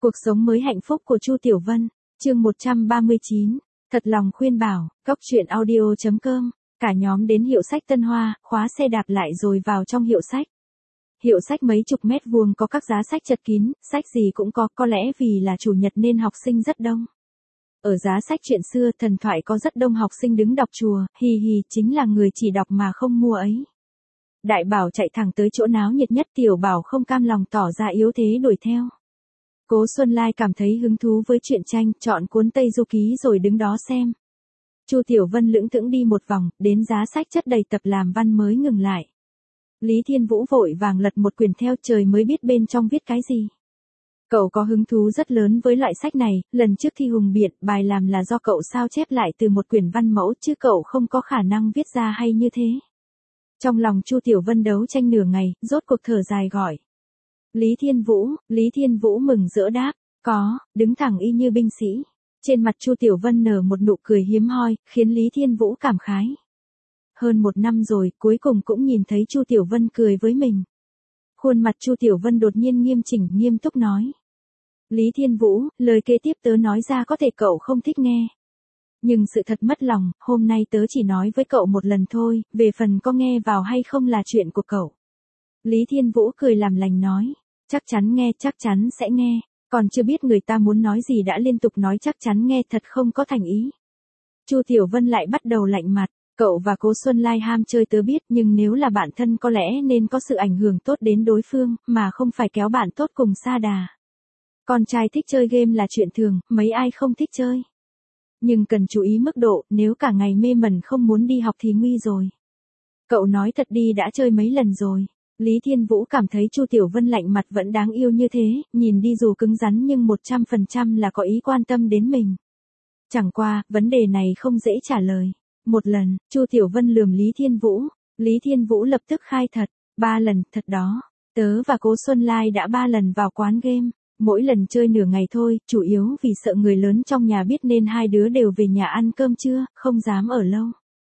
Cuộc sống mới hạnh phúc của Chu Tiểu Vân, chương 139, thật lòng khuyên bảo, cóc truyện audio.com, cả nhóm đến hiệu sách Tân Hoa, khóa xe đạp lại rồi vào trong hiệu sách. Hiệu sách mấy chục mét vuông có các giá sách chật kín, sách gì cũng có lẽ vì là chủ nhật nên học sinh rất đông. Ở giá sách chuyện xưa thần thoại có rất đông học sinh đứng đọc chùa, chính là người chỉ đọc mà không mua ấy. Đại Bảo chạy thẳng tới chỗ náo nhiệt nhất, Tiểu Bảo không cam lòng tỏ ra yếu thế đuổi theo. Cố Xuân Lai cảm thấy hứng thú với truyện tranh, chọn cuốn Tây Du Ký rồi đứng đó xem. Chu Tiểu Vân lững thững đi một vòng, đến giá sách chất đầy tập làm văn mới ngừng lại. Lý Thiên Vũ vội vàng lật một quyển theo, trời mới biết bên trong viết cái gì. Cậu có hứng thú rất lớn với loại sách này, lần trước thi hùng biện, bài làm là do cậu sao chép lại từ một quyển văn mẫu chứ cậu không có khả năng viết ra hay như thế. Trong lòng Chu Tiểu Vân đấu tranh nửa ngày, rốt cuộc thở dài gọi. Lý Thiên Vũ mừng rỡ đáp, có, đứng thẳng y như binh sĩ. Trên mặt Chu Tiểu Vân nở một nụ cười hiếm hoi, khiến Lý Thiên Vũ cảm khái. Hơn một năm rồi, cuối cùng cũng nhìn thấy Chu Tiểu Vân cười với mình. Khuôn mặt Chu Tiểu Vân đột nhiên nghiêm chỉnh, nghiêm túc nói. Lý Thiên Vũ, lời kế tiếp tớ nói ra có thể cậu không thích nghe. Nhưng sự thật mất lòng, hôm nay tớ chỉ nói với cậu một lần thôi, về phần có nghe vào hay không là chuyện của cậu. Lý Thiên Vũ cười làm lành nói, chắc chắn nghe, chắc chắn sẽ nghe, còn chưa biết người ta muốn nói gì đã liên tục nói chắc chắn nghe, thật không có thành ý. Chu Tiểu Vân lại bắt đầu lạnh mặt, cậu và Cố Xuân Lai ham chơi tớ biết, nhưng nếu là bạn thân có lẽ nên có sự ảnh hưởng tốt đến đối phương, mà không phải kéo bạn tốt cùng sa đà. Con trai thích chơi game là chuyện thường, mấy ai không thích chơi. Nhưng cần chú ý mức độ, nếu cả ngày mê mẩn không muốn đi học thì nguy rồi. Cậu nói thật đi, đã chơi mấy lần rồi. Lý Thiên Vũ cảm thấy Chu Tiểu Vân lạnh mặt vẫn đáng yêu như thế, nhìn đi dù cứng rắn nhưng 100% là có ý quan tâm đến mình. Chẳng qua, vấn đề này không dễ trả lời. Một lần, Chu Tiểu Vân lườm Lý Thiên Vũ lập tức khai thật, 3 lần, thật đó. Tớ và Cố Xuân Lai đã 3 lần vào quán game, mỗi lần chơi nửa ngày thôi, chủ yếu vì sợ người lớn trong nhà biết nên hai đứa đều về nhà ăn cơm trưa, không dám ở lâu.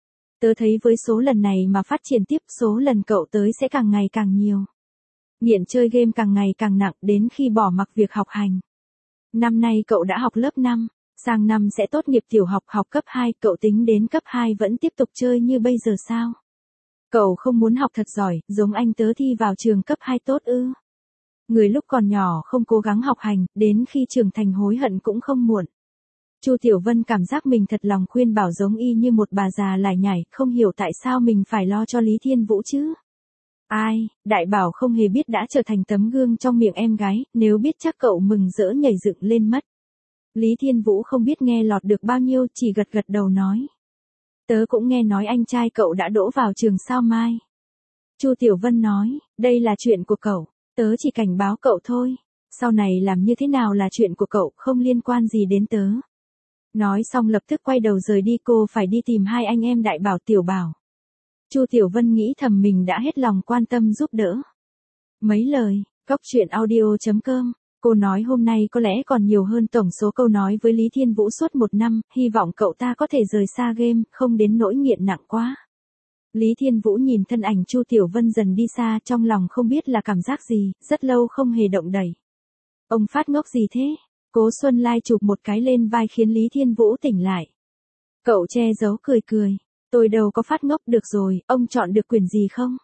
Tớ thấy với số lần này mà phát triển tiếp, số lần cậu tới sẽ càng ngày càng nhiều. Nghiện chơi game càng ngày càng nặng đến khi bỏ mặc việc học hành. Năm nay cậu đã học lớp 5, sang năm sẽ tốt nghiệp tiểu học, học cấp 2, cậu tính đến cấp 2 vẫn tiếp tục chơi như bây giờ sao? Cậu không muốn học thật giỏi, giống anh tớ thi vào trường cấp 2 tốt ư? Người lúc còn nhỏ không cố gắng học hành, đến khi trưởng thành hối hận cũng không muộn. Chu Tiểu Vân cảm giác mình thật lòng khuyên bảo giống y như một bà già lải nhải, không hiểu tại sao mình phải lo cho Lý Thiên Vũ chứ. Ai, Đại Bảo không hề biết đã trở thành tấm gương trong miệng em gái, nếu biết chắc cậu mừng rỡ nhảy dựng lên mất. Lý Thiên Vũ không biết nghe lọt được bao nhiêu, chỉ gật gật đầu nói. Tớ cũng nghe nói anh trai cậu đã đỗ vào trường Sao Mai. Chu Tiểu Vân nói, đây là chuyện của cậu, tớ chỉ cảnh báo cậu thôi, sau này làm như thế nào là chuyện của cậu, không liên quan gì đến tớ. Nói xong lập tức quay đầu rời đi, cô phải đi tìm hai anh em Đại Bảo Tiểu Bảo. Chu Tiểu Vân nghĩ thầm mình đã hết lòng quan tâm giúp đỡ. Mấy lời, cóc truyện audio.com, cô nói hôm nay có lẽ còn nhiều hơn tổng số câu nói với Lý Thiên Vũ suốt một năm, hy vọng cậu ta có thể rời xa game, không đến nỗi nghiện nặng quá. Lý Thiên Vũ nhìn thân ảnh Chu Tiểu Vân dần đi xa, trong lòng không biết là cảm giác gì, rất lâu không hề động đậy. Ông phát ngốc gì thế? Cố Xuân Lai chụp một cái lên vai khiến Lý Thiên Vũ tỉnh lại. Cậu che giấu cười, tôi đâu có phát ngốc, được rồi, ông chọn được quyển gì không?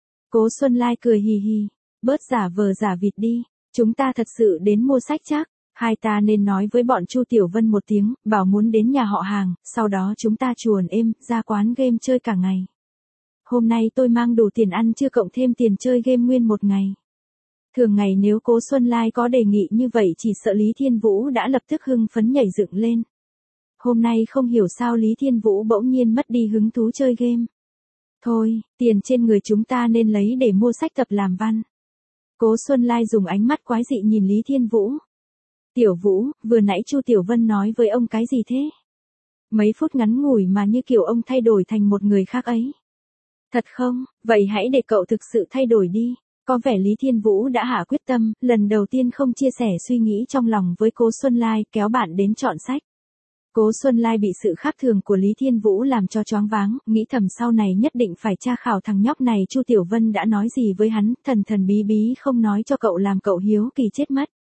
Cố Xuân Lai cười hì, bớt giả vờ giả vịt đi, chúng ta thật sự đến mua sách chắc, hai ta nên nói với bọn Chu Tiểu Vân một tiếng, bảo muốn đến nhà họ Hàng, sau đó chúng ta chuồn êm, ra quán game chơi cả ngày. Hôm nay tôi mang đủ tiền ăn chưa cộng thêm tiền chơi game nguyên một ngày. Thường ngày nếu Cố Xuân Lai có đề nghị như vậy chỉ sợ Lý Thiên Vũ đã lập tức hưng phấn nhảy dựng lên. Hôm nay không hiểu sao Lý Thiên Vũ bỗng nhiên mất đi hứng thú chơi game. Thôi, tiền trên người chúng ta nên lấy để mua sách tập làm văn. Cố Xuân Lai dùng ánh mắt quái dị nhìn Lý Thiên Vũ. Tiểu Vũ, vừa nãy Chu Tiểu Vân nói với ông cái gì thế? Mấy phút ngắn ngủi mà như kiểu ông thay đổi thành một người khác ấy. Thật không? Vậy hãy để cậu thực sự thay đổi đi. Có vẻ Lý Thiên Vũ đã hạ quyết tâm, lần đầu tiên không chia sẻ suy nghĩ trong lòng với Cố Xuân Lai, kéo bạn đến chọn sách. Cố Xuân Lai bị sự khác thường của Lý Thiên Vũ làm cho choáng váng, nghĩ thầm sau này nhất định phải tra khảo thằng nhóc này Chu Tiểu Vân đã nói gì với hắn, thần bí bí không nói cho cậu làm cậu hiếu kỳ chết mất.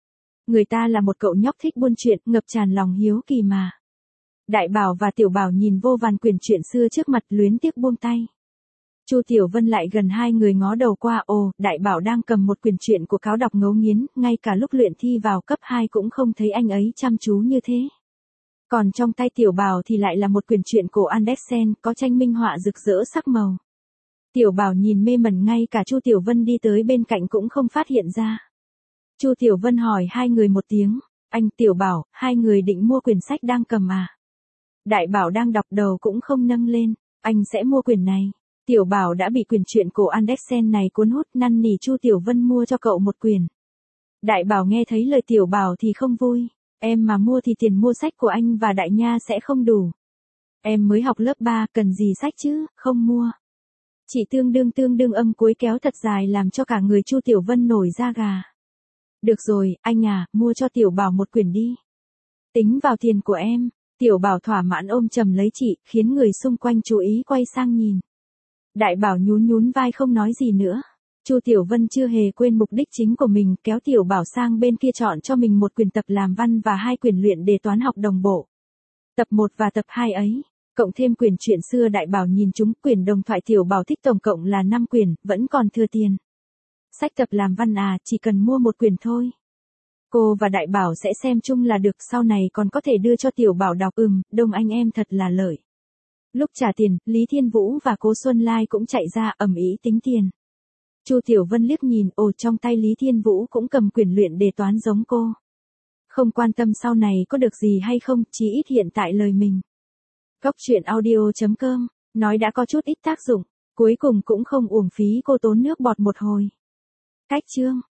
Người ta là một cậu nhóc thích buôn chuyện, ngập tràn lòng hiếu kỳ mà. Đại Bảo và Tiểu Bảo nhìn vô vàn quyển truyện xưa trước mặt luyến tiếc buông tay. Chu Tiểu Vân lại gần hai người ngó đầu qua, ồ, Đại Bảo đang cầm một quyển truyện của Cáo đọc ngấu nghiến, ngay cả lúc luyện thi vào cấp 2 cũng không thấy anh ấy chăm chú như thế. Còn trong tay Tiểu Bảo thì lại là một quyển truyện cổ Andersen, có tranh minh họa rực rỡ sắc màu. Tiểu Bảo nhìn mê mẩn, ngay cả Chu Tiểu Vân đi tới bên cạnh cũng không phát hiện ra. Chu Tiểu Vân hỏi hai người một tiếng, anh Tiểu Bảo, hai người định mua quyển sách đang cầm à? Đại Bảo đang đọc đầu cũng không nâng lên, anh sẽ mua quyển này. Tiểu Bảo đã bị quyển truyện cổ Andersen này cuốn hút, năn nỉ Chu Tiểu Vân mua cho cậu một quyển. Đại Bảo nghe thấy lời Tiểu Bảo thì không vui, em mà mua thì tiền mua sách của anh và Đại Nha sẽ không đủ. Em mới học lớp 3, cần gì sách chứ, không mua. Chỉ tương đương âm cuối kéo thật dài làm cho cả người Chu Tiểu Vân nổi da gà. Được rồi, anh à, mua cho Tiểu Bảo một quyển đi. Tính vào tiền của em. Tiểu Bảo thỏa mãn ôm chầm lấy chị, khiến người xung quanh chú ý quay sang nhìn. Đại Bảo nhún vai không nói gì nữa. Chu Tiểu Vân chưa hề quên mục đích chính của mình, kéo Tiểu Bảo sang bên kia chọn cho mình một quyển tập làm văn và hai quyển luyện đề toán học đồng bộ. Tập 1 và tập 2 ấy, cộng thêm quyển truyện xưa. Đại Bảo nhìn chúng, quyển đồng thoại Tiểu Bảo thích tổng cộng là 5 quyển, vẫn còn thừa tiền. Sách tập làm văn à, chỉ cần mua một quyển thôi. Cô và Đại Bảo sẽ xem chung là được, sau này còn có thể đưa cho Tiểu Bảo đọc. Đông anh em thật là lợi. Lúc trả tiền, Lý Thiên Vũ và cô Xuân Lai cũng chạy ra ầm ĩ tính tiền. Chu Tiểu Vân liếc nhìn, ồ, trong tay Lý Thiên Vũ cũng cầm quyển luyện đề toán giống cô. Không quan tâm sau này có được gì hay không, chí ít hiện tại lời mình. Cóc truyện audio.com, nói đã có chút ít tác dụng, cuối cùng cũng không uổng phí cô tốn nước bọt một hồi. Cách chương